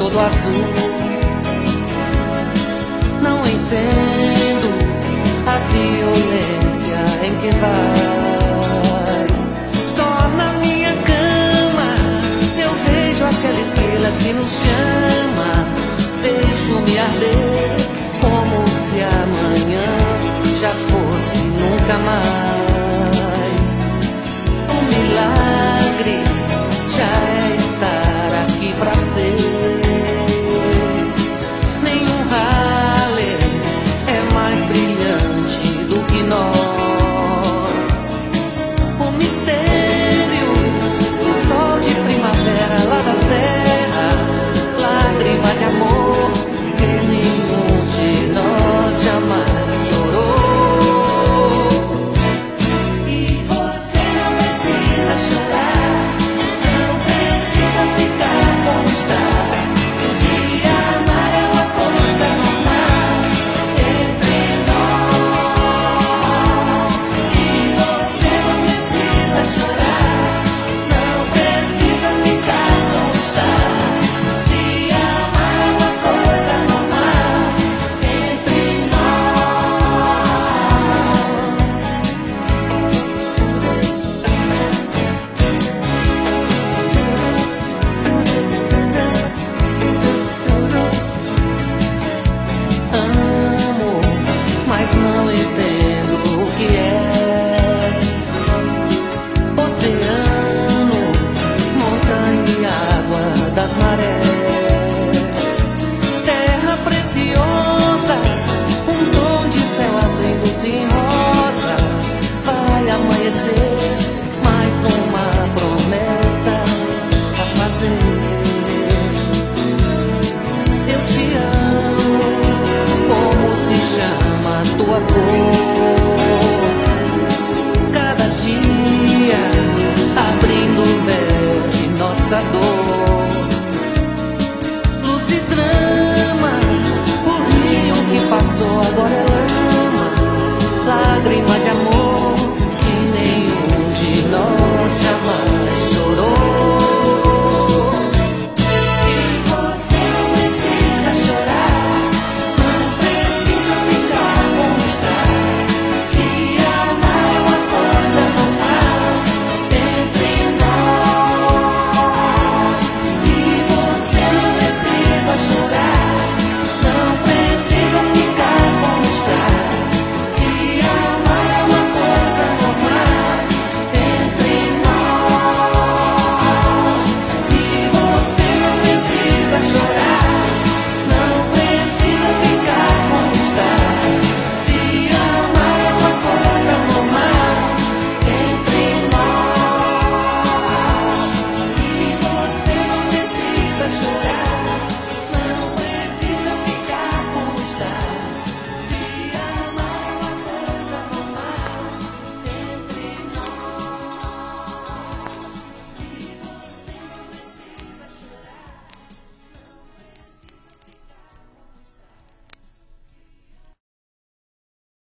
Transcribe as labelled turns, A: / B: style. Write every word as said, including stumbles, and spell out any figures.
A: todo azul. Não entendo a violência em que vais. Só na minha cama eu vejo aquela estrela que nos chama. Deixo-me arder como se amanhã já fosse nunca mais. Um milagre já é estar aqui pra ser. Nenhum rale é mais brilhante do que nós. O mistério do sol de primavera lá da serra, lágrima de amor que nenhum de nós jamais chorou. E você não precisa chorar, não precisa ficar como está. Se amar é uma coisa normal entre nós. E você não precisa chorar, não precisa ficar como está. Se amar é uma coisa normal entre nós. Amo, mas não entendo o que é. Oceano, montanha e água das marés. Terra preciosa, um tom de céu abrindo-se em rosa. Vai amanhecer, mais uma promessa a fazer. Eu te amo, como se chama tua cor. Cada dia abrindo o véu de nossa dor.